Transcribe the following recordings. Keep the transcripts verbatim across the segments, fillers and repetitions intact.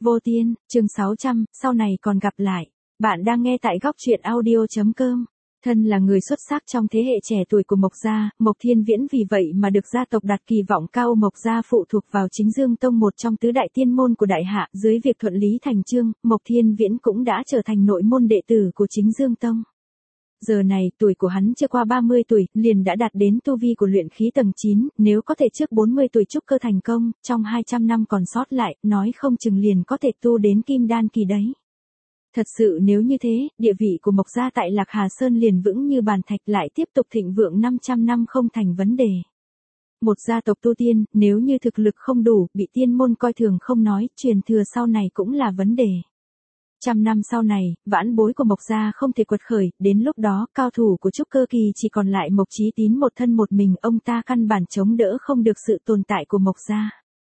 Vô Tiên, chương sáu trăm, sau này còn gặp lại. Bạn đang nghe tại góc truyện audio.com. Thân là người xuất sắc trong thế hệ trẻ tuổi của Mộc gia, Mộc Thiên Viễn vì vậy mà được gia tộc đặt kỳ vọng cao. Mộc gia phụ thuộc vào Chính Dương Tông, một trong tứ đại tiên môn của Đại Hạ. Dưới việc thuận lý thành chương, Mộc Thiên Viễn cũng đã trở thành nội môn đệ tử của Chính Dương Tông. Giờ này, tuổi của hắn chưa qua ba mươi tuổi, liền đã đạt đến tu vi của luyện khí tầng chín, nếu có thể trước bốn mươi tuổi trúc cơ thành công, trong hai trăm năm còn sót lại, nói không chừng liền có thể tu đến kim đan kỳ đấy. Thật sự nếu như thế, địa vị của Mộc gia tại Lạc Hà Sơn liền vững như bàn thạch, lại tiếp tục thịnh vượng năm trăm năm không thành vấn đề. Một gia tộc tu tiên, nếu như thực lực không đủ, bị tiên môn coi thường không nói, truyền thừa sau này cũng là vấn đề. Trăm năm sau này, vãn bối của Mộc gia không thể quật khởi, đến lúc đó, cao thủ của trúc cơ kỳ chỉ còn lại Mộc Chí Tín một thân một mình, ông ta căn bản chống đỡ không được sự tồn tại của Mộc gia.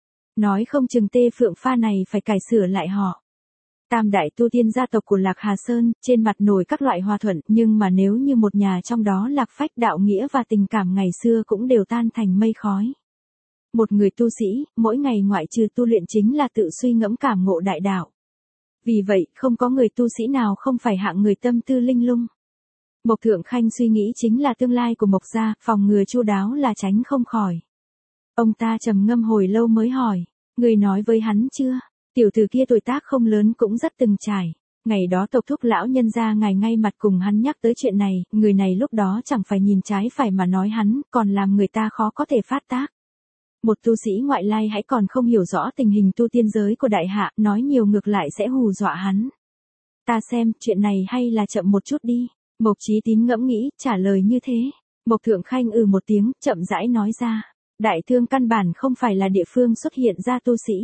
Nói không chừng Tê Phượng Pha này phải cải sửa lại họ. Tam đại tu tiên gia tộc của Lạc Hà Sơn, trên mặt nổi các loại hòa thuận, nhưng mà nếu như một nhà trong đó lạc phách, đạo nghĩa và tình cảm ngày xưa cũng đều tan thành mây khói. Một người tu sĩ, mỗi ngày ngoại trừ tu luyện chính là tự suy ngẫm cảm ngộ đại đạo. Vì vậy, không có người tu sĩ nào không phải hạng người tâm tư linh lung. Mộc Thượng Khanh suy nghĩ chính là tương lai của Mộc gia, phòng ngừa chu đáo là tránh không khỏi. Ông ta trầm ngâm hồi lâu mới hỏi, người nói với hắn chưa? Tiểu tử kia tuổi tác không lớn cũng rất từng trải. Ngày đó tộc thúc lão nhân gia ngài ngay mặt cùng hắn nhắc tới chuyện này, người này lúc đó chẳng phải nhìn trái phải mà nói hắn, còn làm người ta khó có thể phát tác. Một tu sĩ ngoại lai hãy còn không hiểu rõ tình hình tu tiên giới của Đại Hạ, nói nhiều ngược lại sẽ hù dọa hắn. Ta xem, chuyện này hay là chậm một chút đi. Mộc Chí Tín ngẫm nghĩ, trả lời như thế. Mộc Thượng Khanh ừ một tiếng, chậm rãi nói ra. Đại thương căn bản không phải là địa phương xuất hiện ra tu sĩ.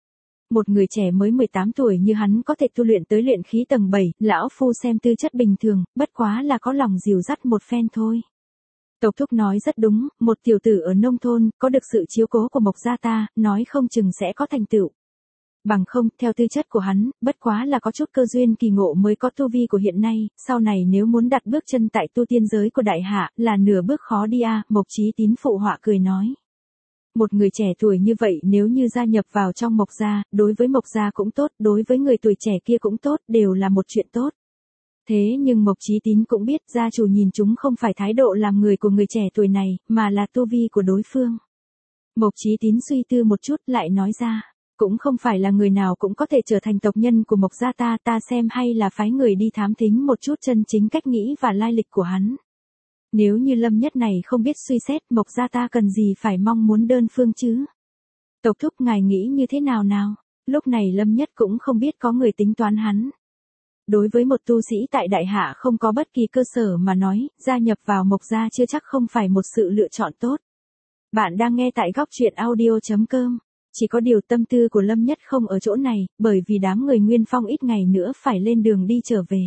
Một người trẻ mới mười tám tuổi như hắn có thể tu luyện tới luyện khí tầng bảy, lão phu xem tư chất bình thường, bất quá là có lòng dìu dắt một phen thôi. Tộc thúc nói rất đúng, một tiểu tử ở nông thôn, có được sự chiếu cố của Mộc gia ta, nói không chừng sẽ có thành tựu. Bằng không, theo tư chất của hắn, bất quá là có chút cơ duyên kỳ ngộ mới có tu vi của hiện nay, sau này nếu muốn đặt bước chân tại tu tiên giới của Đại Hạ, là nửa bước khó đi à, Mộc Chí Tín phụ họa cười nói. Một người trẻ tuổi như vậy nếu như gia nhập vào trong Mộc gia, đối với Mộc gia cũng tốt, đối với người tuổi trẻ kia cũng tốt, đều là một chuyện tốt. Thế nhưng Mộc Chí Tín cũng biết gia chủ nhìn chúng không phải thái độ làm người của người trẻ tuổi này, mà là tu vi của đối phương. Mộc Chí Tín suy tư một chút lại nói ra, cũng không phải là người nào cũng có thể trở thành tộc nhân của Mộc gia ta, ta xem hay là phái người đi thám thính một chút chân chính cách nghĩ và lai lịch của hắn. Nếu như Lâm Nhất này không biết suy xét, Mộc gia ta cần gì phải mong muốn đơn phương chứ? Tộc thúc ngài nghĩ như thế nào nào? Lúc này Lâm Nhất cũng không biết có người tính toán hắn. Đối với một tu sĩ tại Đại Hạ không có bất kỳ cơ sở mà nói, gia nhập vào Mộc gia chưa chắc không phải một sự lựa chọn tốt. Bạn đang nghe tại góc truyện audio.com. Chỉ có điều tâm tư của Lâm Nhất không ở chỗ này, bởi vì đám người Nguyên Phong ít ngày nữa phải lên đường đi trở về.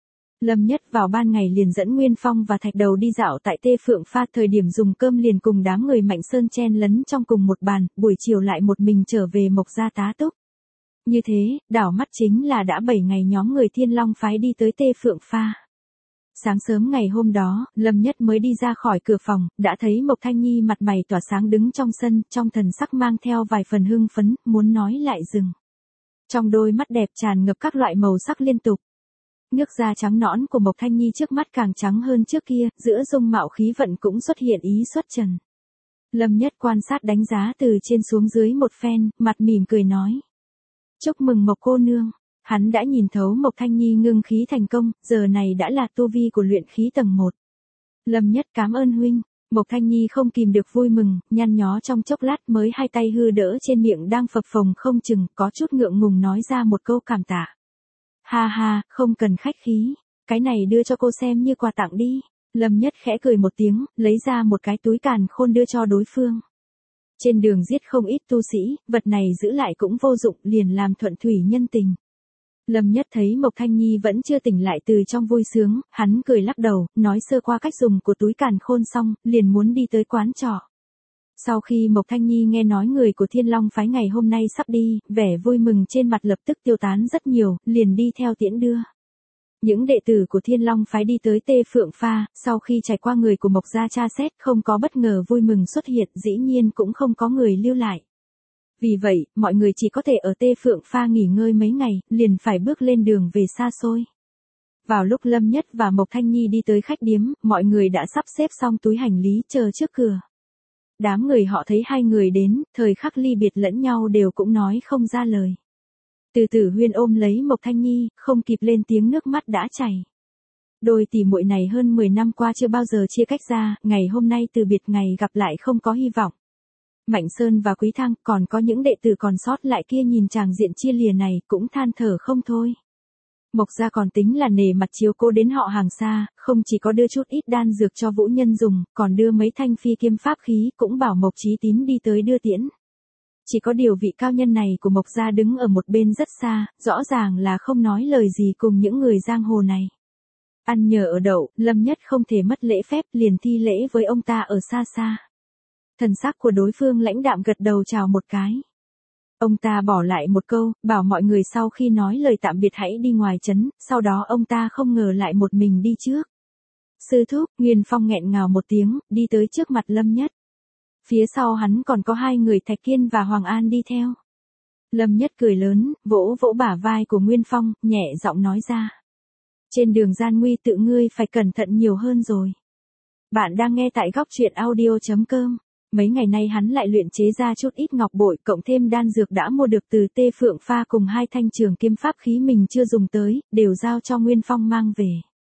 Lâm Nhất vào ban ngày liền dẫn Nguyên Phong và Thạch Đầu đi dạo tại Tê Phượng Pha, thời điểm dùng cơm liền cùng đám người Mạnh Sơn chen lấn trong cùng một bàn, buổi chiều lại một mình trở về Mộc gia tá túc. Như thế, đảo mắt chính là đã bảy ngày nhóm người Thiên Long phái đi tới Tê Phượng Pha. Sáng sớm ngày hôm đó, Lâm Nhất mới đi ra khỏi cửa phòng, đã thấy Mộc Thanh Nhi mặt mày tỏa sáng đứng trong sân, trong thần sắc mang theo vài phần hưng phấn, muốn nói lại dừng. Trong đôi mắt đẹp tràn ngập các loại màu sắc liên tục. Nước da trắng nõn của Mộc Thanh Nhi trước mắt càng trắng hơn trước kia, giữa dung mạo khí vận cũng xuất hiện ý xuất trần. Lâm Nhất quan sát đánh giá từ trên xuống dưới một phen, mặt mỉm cười nói. Chúc mừng Mộc cô nương. Hắn đã nhìn thấu Mộc Thanh Nhi ngưng khí thành công, giờ này đã là tu vi của luyện khí tầng một. Lâm Nhất cảm ơn huynh. Mộc Thanh Nhi không kìm được vui mừng, nhăn nhó trong chốc lát mới hai tay hư đỡ trên miệng đang phập phồng không chừng, có chút ngượng ngùng nói ra một câu cảm tạ. Ha ha, không cần khách khí, cái này đưa cho cô xem như quà tặng đi. Lâm Nhất khẽ cười một tiếng, lấy ra một cái túi càn khôn đưa cho đối phương. Trên đường giết không ít tu sĩ, vật này giữ lại cũng vô dụng, liền làm thuận thủy nhân tình. Lâm Nhất thấy Mộc Thanh Nhi vẫn chưa tỉnh lại từ trong vui sướng, hắn cười lắc đầu, nói sơ qua cách dùng của túi càn khôn xong, liền muốn đi tới quán trọ. Sau khi Mộc Thanh Nhi nghe nói người của Thiên Long phái ngày hôm nay sắp đi, vẻ vui mừng trên mặt lập tức tiêu tán rất nhiều, liền đi theo tiễn đưa. Những đệ tử của Thiên Long phái đi tới Tê Phượng Pha, sau khi trải qua người của Mộc gia tra xét, không có bất ngờ vui mừng xuất hiện, dĩ nhiên cũng không có người lưu lại. Vì vậy, mọi người chỉ có thể ở Tê Phượng Pha nghỉ ngơi mấy ngày, liền phải bước lên đường về xa xôi. Vào lúc Lâm Nhất và Mộc Thanh Nhi đi tới khách điếm, mọi người đã sắp xếp xong túi hành lý chờ trước cửa. Đám người họ thấy hai người đến, thời khắc ly biệt lẫn nhau đều cũng nói không ra lời. Từ Tử Huyên ôm lấy Mộc Thanh Nhi, không kịp lên tiếng nước mắt đã chảy. Đôi tỷ muội này hơn mười năm qua chưa bao giờ chia cách ra, ngày hôm nay từ biệt ngày gặp lại không có hy vọng. Mạnh Sơn và Quý Thăng còn có những đệ tử còn sót lại kia nhìn tràng diện chia lìa này cũng than thở không thôi. Mộc gia còn tính là nể mặt chiếu cố đến họ hàng xa, không chỉ có đưa chút ít đan dược cho Vũ Nhân dùng, còn đưa mấy thanh phi kiếm pháp khí cũng bảo Mộc Chí Tín đi tới đưa tiễn. Chỉ có điều vị cao nhân này của Mộc gia đứng ở một bên rất xa, rõ ràng là không nói lời gì cùng những người giang hồ này. Ăn nhờ ở đậu, Lâm Nhất không thể mất lễ phép liền thi lễ với ông ta ở xa xa. Thần sắc của đối phương lãnh đạm gật đầu chào một cái. Ông ta bỏ lại một câu, bảo mọi người sau khi nói lời tạm biệt hãy đi ngoài trấn, sau đó ông ta không ngờ lại một mình đi trước. Sư thúc, Nguyên Phong nghẹn ngào một tiếng, đi tới trước mặt Lâm Nhất. Phía sau hắn còn có hai người Thạch Kiên và Hoàng An đi theo. Lâm Nhất cười lớn, vỗ vỗ bả vai của Nguyên Phong, nhẹ giọng nói ra. Trên đường gian nguy tự ngươi phải cẩn thận nhiều hơn rồi. Bạn đang nghe tại góc truyện audio chấm com. Mấy ngày nay hắn lại luyện chế ra chút ít ngọc bội cộng thêm đan dược đã mua được từ Tê Phượng Pha cùng hai thanh trường kiếm pháp khí mình chưa dùng tới, đều giao cho Nguyên Phong mang về.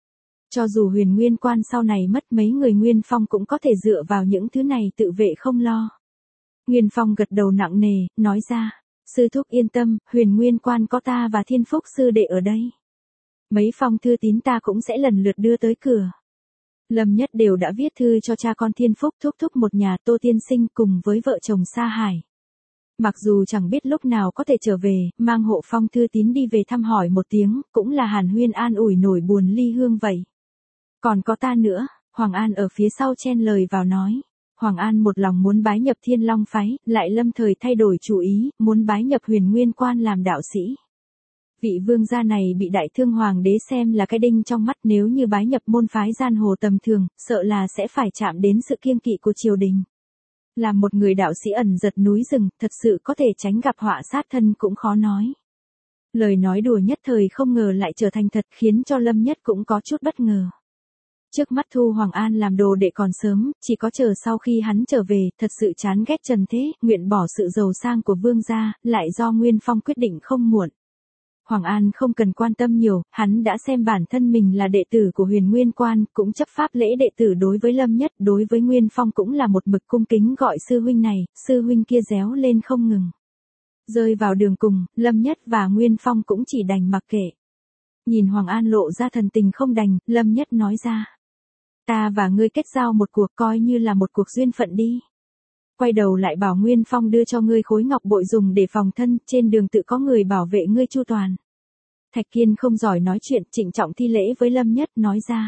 Cho dù Huyền Nguyên Quan sau này mất mấy người Nguyên Phong cũng có thể dựa vào những thứ này tự vệ không lo. Nguyên Phong gật đầu nặng nề, nói ra, sư thúc yên tâm, Huyền Nguyên Quan có ta và Thiên Phúc sư đệ ở đây. Mấy phong thư tín ta cũng sẽ lần lượt đưa tới cửa. Lâm Nhất đều đã viết thư cho cha con Thiên Phúc thúc thúc một nhà Tô Tiên Sinh cùng với vợ chồng Sa Hải. Mặc dù chẳng biết lúc nào có thể trở về, mang hộ phong thư tín đi về thăm hỏi một tiếng, cũng là hàn huyên an ủi nổi buồn ly hương vậy. Còn có ta nữa, Hoàng An ở phía sau chen lời vào nói. Hoàng An một lòng muốn bái nhập Thiên Long phái, lại lâm thời thay đổi chủ ý, muốn bái nhập Huyền Nguyên Quan làm đạo sĩ. Vị vương gia này bị đại thương hoàng đế xem là cái đinh trong mắt, nếu như bái nhập môn phái giang hồ tầm thường, sợ là sẽ phải chạm đến sự kiêng kỵ của triều đình. Là một người đạo sĩ ẩn giật núi rừng, thật sự có thể tránh gặp họa sát thân cũng khó nói. Lời nói đùa nhất thời không ngờ lại trở thành thật, khiến cho Lâm Nhất cũng có chút bất ngờ. Trước mắt thu Hoàng An làm đồ đệ còn sớm, chỉ có chờ sau khi hắn trở về, thật sự chán ghét trần thế, nguyện bỏ sự giàu sang của vương gia, lại do Nguyên Phong quyết định không muộn. Hoàng An không cần quan tâm nhiều, hắn đã xem bản thân mình là đệ tử của Huyền Nguyên Quan, cũng chấp pháp lễ đệ tử đối với Lâm Nhất, đối với Nguyên Phong cũng là một mực cung kính gọi sư huynh này, sư huynh kia réo lên không ngừng. Rơi vào đường cùng, Lâm Nhất và Nguyên Phong cũng chỉ đành mặc kệ. Nhìn Hoàng An lộ ra thần tình không đành, Lâm Nhất nói ra. Ta và ngươi kết giao một cuộc coi như là một cuộc duyên phận đi. Quay đầu lại bảo Nguyên Phong đưa cho ngươi khối ngọc bội dùng để phòng thân, trên đường tự có người bảo vệ ngươi chu toàn. Thạch Kiên không giỏi nói chuyện, trịnh trọng thi lễ với Lâm Nhất nói ra.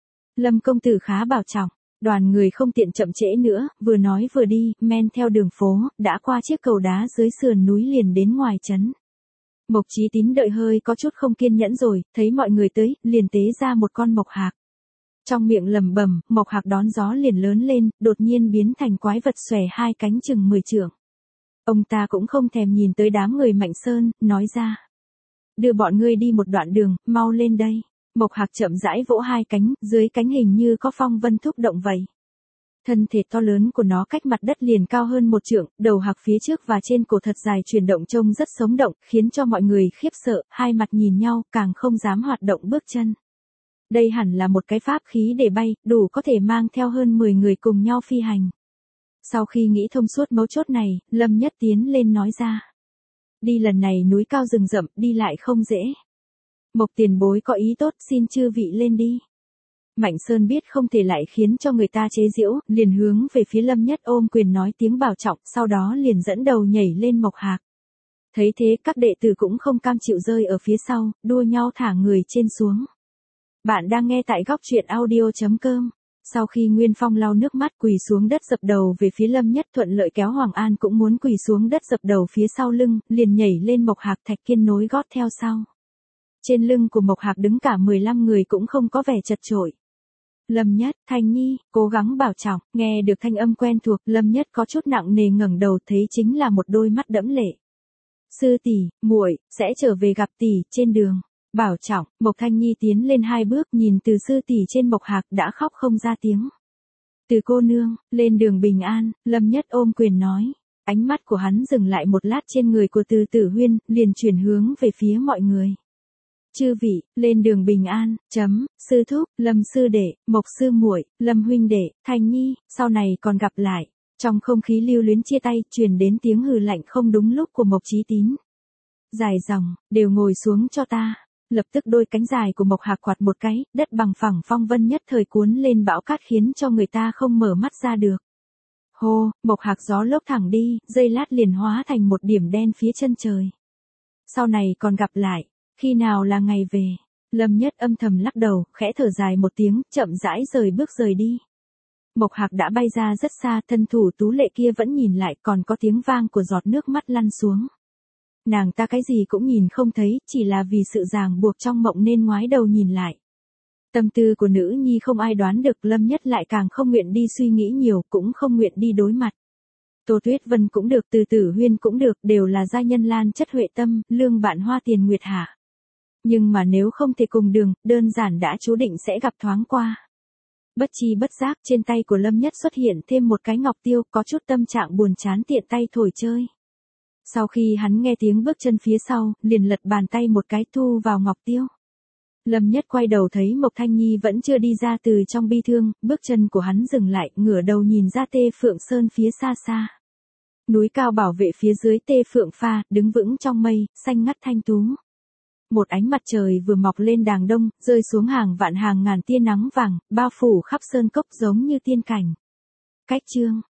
Lâm công tử khá bảo trọng, đoàn người không tiện chậm trễ nữa, vừa nói vừa đi, men theo đường phố, đã qua chiếc cầu đá dưới sườn núi liền đến ngoài trấn. Mộc Chí Tín đợi hơi có chút không kiên nhẫn rồi, thấy mọi người tới, liền tế ra một con mộc hạc. Trong miệng lẩm bẩm, mộc hạc đón gió liền lớn lên, đột nhiên biến thành quái vật xòe hai cánh chừng mười trượng. Ông ta cũng không thèm nhìn tới đám người Mạnh Sơn, nói ra. Đưa bọn ngươi đi một đoạn đường, mau lên đây. Mộc hạc chậm rãi vỗ hai cánh, dưới cánh hình như có phong vân thúc động vậy. Thân thể to lớn của nó cách mặt đất liền cao hơn một trượng, đầu hạc phía trước và trên cổ thật dài chuyển động trông rất sống động, khiến cho mọi người khiếp sợ, hai mặt nhìn nhau, càng không dám hoạt động bước chân. Đây hẳn là một cái pháp khí để bay, đủ có thể mang theo hơn mười người cùng nhau phi hành. Sau khi nghĩ thông suốt mấu chốt này, Lâm Nhất tiến lên nói ra. Đi lần này núi cao rừng rậm, đi lại không dễ. Mộc tiền bối có ý tốt, xin chư vị lên đi. Mạnh Sơn biết không thể lại khiến cho người ta chế giễu, liền hướng về phía Lâm Nhất ôm quyền nói tiếng bảo trọng, sau đó liền dẫn đầu nhảy lên mộc hạc. Thấy thế các đệ tử cũng không cam chịu rơi ở phía sau, đua nhau thả người trên xuống. Bạn đang nghe tại góc truyện audio chấm com. Sau khi Nguyên Phong lau nước mắt quỳ xuống đất dập đầu về phía Lâm Nhất, thuận lợi kéo Hoàng An cũng muốn quỳ xuống đất dập đầu phía sau lưng, liền nhảy lên mộc hạc. Thạch Kiên nối gót theo sau. Trên lưng của mộc hạc đứng cả mười lăm người cũng không có vẻ chật chội. Lâm Nhất, Thanh Nhi, cố gắng bảo trọng, nghe được thanh âm quen thuộc, Lâm Nhất có chút nặng nề ngẩng đầu thấy chính là một đôi mắt đẫm lệ. Sư tỷ, muội sẽ trở về gặp tỷ, trên đường. Bảo trọng, Mộc Thanh Nhi tiến lên hai bước nhìn từ sư tỷ trên Mộc Hạc đã khóc không ra tiếng. Từ cô nương, lên đường bình an, Lâm Nhất ôm quyền nói. Ánh mắt của hắn dừng lại một lát trên người của Từ Tử Huyên, liền chuyển hướng về phía mọi người. Chư vị, lên đường bình an, chấm, sư thúc, Lâm sư đệ, Mộc sư muội, Lâm huynh đệ, Thanh Nhi, sau này còn gặp lại. Trong không khí lưu luyến chia tay, truyền đến tiếng hừ lạnh không đúng lúc của Mộc Chí Tín. Dài dòng, đều ngồi xuống cho ta. Lập tức đôi cánh dài của Mộc Hạc quạt một cái, đất bằng phẳng phong vân nhất thời cuốn lên bão cát khiến cho người ta không mở mắt ra được. Hô, Mộc Hạc gió lốc thẳng đi, giây lát liền hóa thành một điểm đen phía chân trời. Sau này còn gặp lại, khi nào là ngày về? Lâm Nhất âm thầm lắc đầu, khẽ thở dài một tiếng, chậm rãi rời bước rời đi. Mộc Hạc đã bay ra rất xa, thân thủ tú lệ kia vẫn nhìn lại, còn có tiếng vang của giọt nước mắt lăn xuống. Nàng ta cái gì cũng nhìn không thấy, chỉ là vì sự ràng buộc trong mộng nên ngoái đầu nhìn lại. Tâm tư của nữ nhi không ai đoán được, Lâm Nhất lại càng không nguyện đi suy nghĩ nhiều, cũng không nguyện đi đối mặt. Tô Tuyết Vân cũng được, Từ Tử Huyên cũng được, đều là gia nhân lan chất huệ tâm, lương bạn hoa tiền nguyệt hạ. Nhưng mà nếu không thể cùng đường, đơn giản đã chú định sẽ gặp thoáng qua. Bất chi bất giác trên tay của Lâm Nhất xuất hiện thêm một cái ngọc tiêu, có chút tâm trạng buồn chán tiện tay thổi chơi. Sau khi hắn nghe tiếng bước chân phía sau, liền lật bàn tay một cái thu vào ngọc tiêu. Lâm Nhất quay đầu thấy Mộc Thanh Nhi vẫn chưa đi ra từ trong bi thương, bước chân của hắn dừng lại, ngửa đầu nhìn ra Tê Phượng Sơn phía xa xa. Núi cao bảo vệ phía dưới Tê Phượng Pha, đứng vững trong mây, xanh ngắt thanh tú. Một ánh mặt trời vừa mọc lên đàng đông, rơi xuống hàng vạn hàng ngàn tia nắng vàng, bao phủ khắp sơn cốc giống như tiên cảnh. Cách chương